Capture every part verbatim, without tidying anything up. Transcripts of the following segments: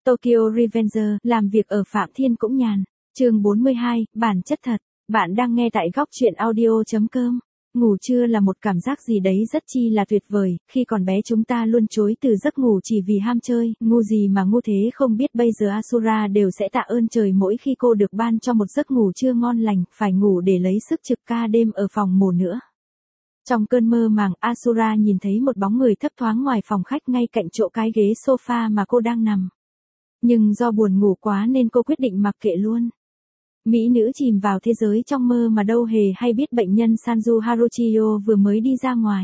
Tokyo Revenger, làm việc ở Phạm Thiên cũng nhàn. Chương bốn mươi hai, bản chất thật. Bạn đang nghe tại góc truyện audio chấm com. Ngủ trưa là một cảm giác gì đấy rất chi là tuyệt vời, khi còn bé chúng ta luôn chối từ giấc ngủ chỉ vì ham chơi, ngu gì mà ngu thế không biết bây giờ Asura đều sẽ tạ ơn trời mỗi khi cô được ban cho một giấc ngủ trưa ngon lành, phải ngủ để lấy sức trực ca đêm ở phòng mổ nữa. Trong cơn mơ màng, Asura nhìn thấy một bóng người thấp thoáng ngoài phòng khách ngay cạnh chỗ cái ghế sofa mà cô đang nằm. Nhưng do buồn ngủ quá nên cô quyết định mặc kệ luôn. Mỹ nữ chìm vào thế giới trong mơ mà đâu hề hay biết bệnh nhân Sanju Haruchiyo vừa mới đi ra ngoài.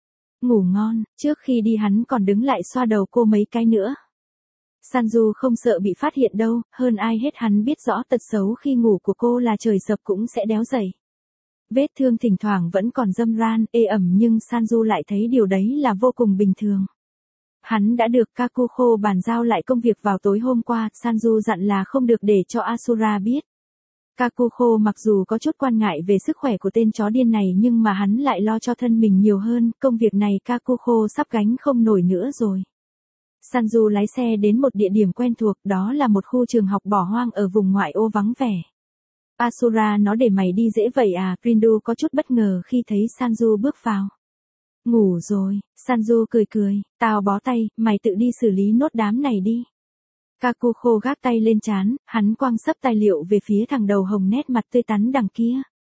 Ngủ ngon, trước khi đi hắn còn đứng lại xoa đầu cô mấy cái nữa. Sanju không sợ bị phát hiện đâu, hơn ai hết hắn biết rõ tật xấu khi ngủ của cô là trời sập cũng sẽ đéo dậy. Vết thương thỉnh thoảng vẫn còn râm ran, ê ẩm nhưng Sanju lại thấy điều đấy là vô cùng bình thường. Hắn đã được Kakuho bàn giao lại công việc vào tối hôm qua, Sanju dặn là không được để cho Asura biết. Kakuho mặc dù có chút quan ngại về sức khỏe của tên chó điên này nhưng mà hắn lại lo cho thân mình nhiều hơn, công việc này Kakuho sắp gánh không nổi nữa rồi. Sanju lái xe đến một địa điểm quen thuộc, đó là một khu trường học bỏ hoang ở vùng ngoại ô vắng vẻ. Asura, nó để mày đi dễ vậy à? Rindu có chút bất ngờ khi thấy Sanju bước vào. Ngủ rồi, Sanju cười cười, tao bó tay, mày tự đi xử lý nốt đám này đi. Kakuho gác tay lên trán, hắn quăng sấp tài liệu về phía thằng đầu hồng nét mặt tươi tắn đằng kia.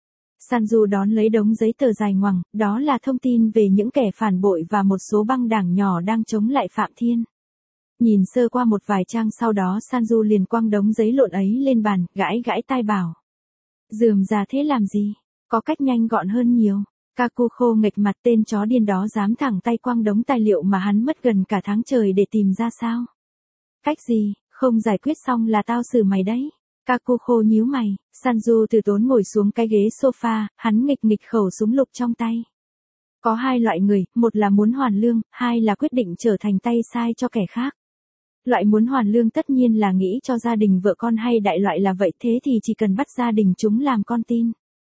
Sanju đón lấy đống giấy tờ dài ngoằng, đó là thông tin về những kẻ phản bội và một số băng đảng nhỏ đang chống lại Phạm Thiên. Nhìn sơ qua một vài trang sau đó Sanju liền quăng đống giấy lộn ấy lên bàn, gãi gãi tai bảo. Rườm rà thế làm gì, có cách nhanh gọn hơn nhiều. Kakuho nghệch mặt, tên chó điên đó dám thẳng tay quăng đống tài liệu mà hắn mất gần cả tháng trời để tìm ra sao? Cách gì, không giải quyết xong là tao xử mày đấy. Kakuho nhíu mày, Sanju từ tốn ngồi xuống cái ghế sofa, hắn nghịch nghịch khẩu súng lục trong tay. Có hai loại người, một là muốn hoàn lương, hai là quyết định trở thành tay sai cho kẻ khác. Loại muốn hoàn lương tất nhiên là nghĩ cho gia đình vợ con hay đại loại là vậy, thế thì chỉ cần bắt gia đình chúng làm con tin.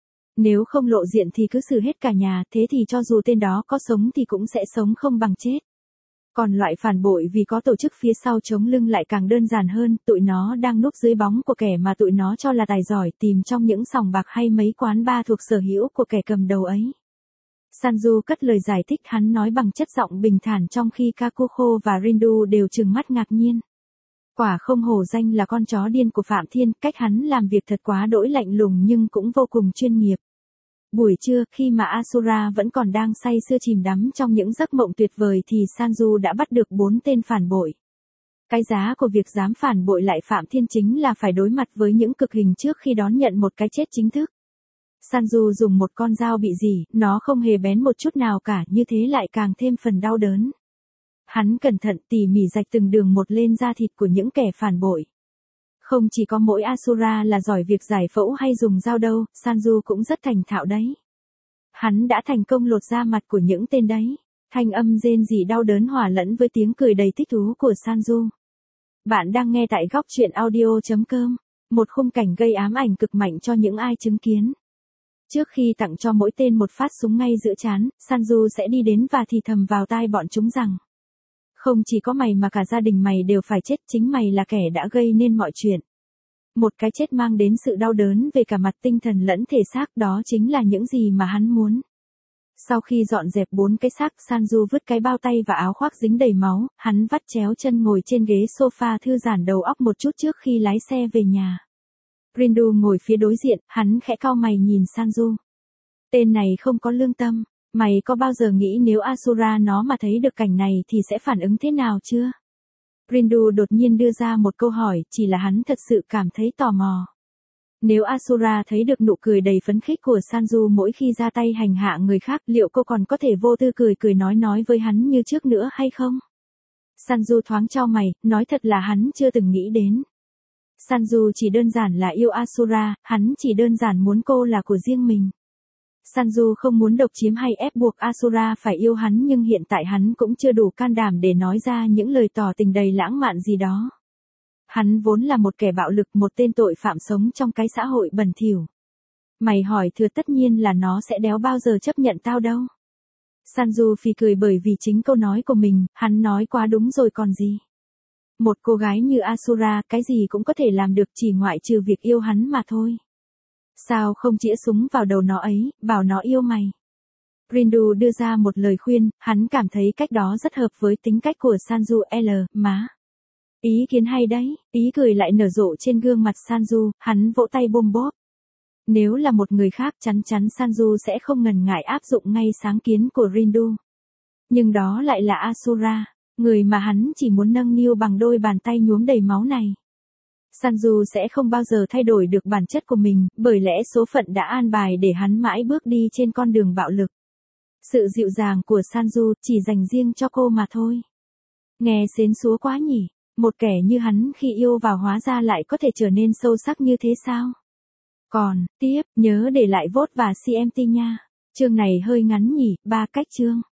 Nếu không lộ diện thì cứ xử hết cả nhà, thế thì cho dù tên đó có sống thì cũng sẽ sống không bằng chết. Còn loại phản bội vì có tổ chức phía sau chống lưng lại càng đơn giản hơn, tụi nó đang núp dưới bóng của kẻ mà tụi nó cho là tài giỏi, tìm trong những sòng bạc hay mấy quán bar thuộc sở hữu của kẻ cầm đầu ấy. Sanju cất lời giải thích, hắn nói bằng chất giọng bình thản trong khi Kakuho và Rindu đều trừng mắt ngạc nhiên. Quả không hổ danh là con chó điên của Phạm Thiên, cách hắn làm việc thật quá đỗi lạnh lùng nhưng cũng vô cùng chuyên nghiệp. Buổi trưa, khi mà Asura vẫn còn đang say sưa chìm đắm trong những giấc mộng tuyệt vời thì Sanju đã bắt được bốn tên phản bội. Cái giá của việc dám phản bội lại Phạm Thiên chính là phải đối mặt với những cực hình trước khi đón nhận một cái chết chính thức. Sanju dùng một con dao bị rỉ, nó không hề bén một chút nào cả, như thế lại càng thêm phần đau đớn. Hắn cẩn thận tỉ mỉ rạch từng đường một lên da thịt của những kẻ phản bội. Không chỉ có mỗi Asura là giỏi việc giải phẫu hay dùng dao đâu, Sanju cũng rất thành thạo đấy. Hắn đã thành công lột da mặt của những tên đấy. Thanh âm rên rỉ đau đớn hòa lẫn với tiếng cười đầy thích thú của Sanju. Bạn đang nghe tại góc truyện audio chấm com, một khung cảnh gây ám ảnh cực mạnh cho những ai chứng kiến. Trước khi tặng cho mỗi tên một phát súng ngay giữa trán, Sanju sẽ đi đến và thì thầm vào tai bọn chúng rằng. Không chỉ có mày mà cả gia đình mày đều phải chết, chính mày là kẻ đã gây nên mọi chuyện. Một cái chết mang đến sự đau đớn về cả mặt tinh thần lẫn thể xác, đó chính là những gì mà hắn muốn. Sau khi dọn dẹp bốn cái xác, Sanju vứt cái bao tay và áo khoác dính đầy máu, hắn vắt chéo chân ngồi trên ghế sofa thư giãn đầu óc một chút trước khi lái xe về nhà. Rindu ngồi phía đối diện, hắn khẽ cau mày nhìn Sanju. Tên này không có lương tâm, mày có bao giờ nghĩ nếu Asura nó mà thấy được cảnh này thì sẽ phản ứng thế nào chưa? Rindu đột nhiên đưa ra một câu hỏi, chỉ là hắn thật sự cảm thấy tò mò. Nếu Asura thấy được nụ cười đầy phấn khích của Sanju mỗi khi ra tay hành hạ người khác, liệu cô còn có thể vô tư cười cười nói nói với hắn như trước nữa hay không? Sanju thoáng chau mày, nói thật là hắn chưa từng nghĩ đến. Sanju chỉ đơn giản là yêu Asura, hắn chỉ đơn giản muốn cô là của riêng mình. Sanju không muốn độc chiếm hay ép buộc Asura phải yêu hắn, nhưng hiện tại hắn cũng chưa đủ can đảm để nói ra những lời tỏ tình đầy lãng mạn gì đó. Hắn vốn là một kẻ bạo lực, một tên tội phạm sống trong cái xã hội bẩn thỉu. Mày hỏi thừa tất nhiên là nó sẽ đéo bao giờ chấp nhận tao đâu. Sanju phì cười bởi vì chính câu nói của mình, hắn nói quá đúng rồi còn gì. Một cô gái như Asura, cái gì cũng có thể làm được chỉ ngoại trừ việc yêu hắn mà thôi. Sao không chĩa súng vào đầu nó ấy, bảo nó yêu mày? Rindu đưa ra một lời khuyên, hắn cảm thấy cách đó rất hợp với tính cách của Sanju L, má. Ý kiến hay đấy, ý cười lại nở rộ trên gương mặt Sanju, hắn vỗ tay bôm bốp. Nếu là một người khác chắn chắn Sanju sẽ không ngần ngại áp dụng ngay sáng kiến của Rindu. Nhưng đó lại là Asura, người mà hắn chỉ muốn nâng niu bằng đôi bàn tay nhuốm đầy máu này. Sanju sẽ không bao giờ thay đổi được bản chất của mình, bởi lẽ số phận đã an bài để hắn mãi bước đi trên con đường bạo lực. Sự dịu dàng của Sanju chỉ dành riêng cho cô mà thôi. Nghe xến xúa quá nhỉ, một kẻ như hắn khi yêu vào hóa ra lại có thể trở nên sâu sắc như thế sao? Còn, tiếp, nhớ để lại vote và xê em tê nha. Chương này hơi ngắn nhỉ, ba cách chương.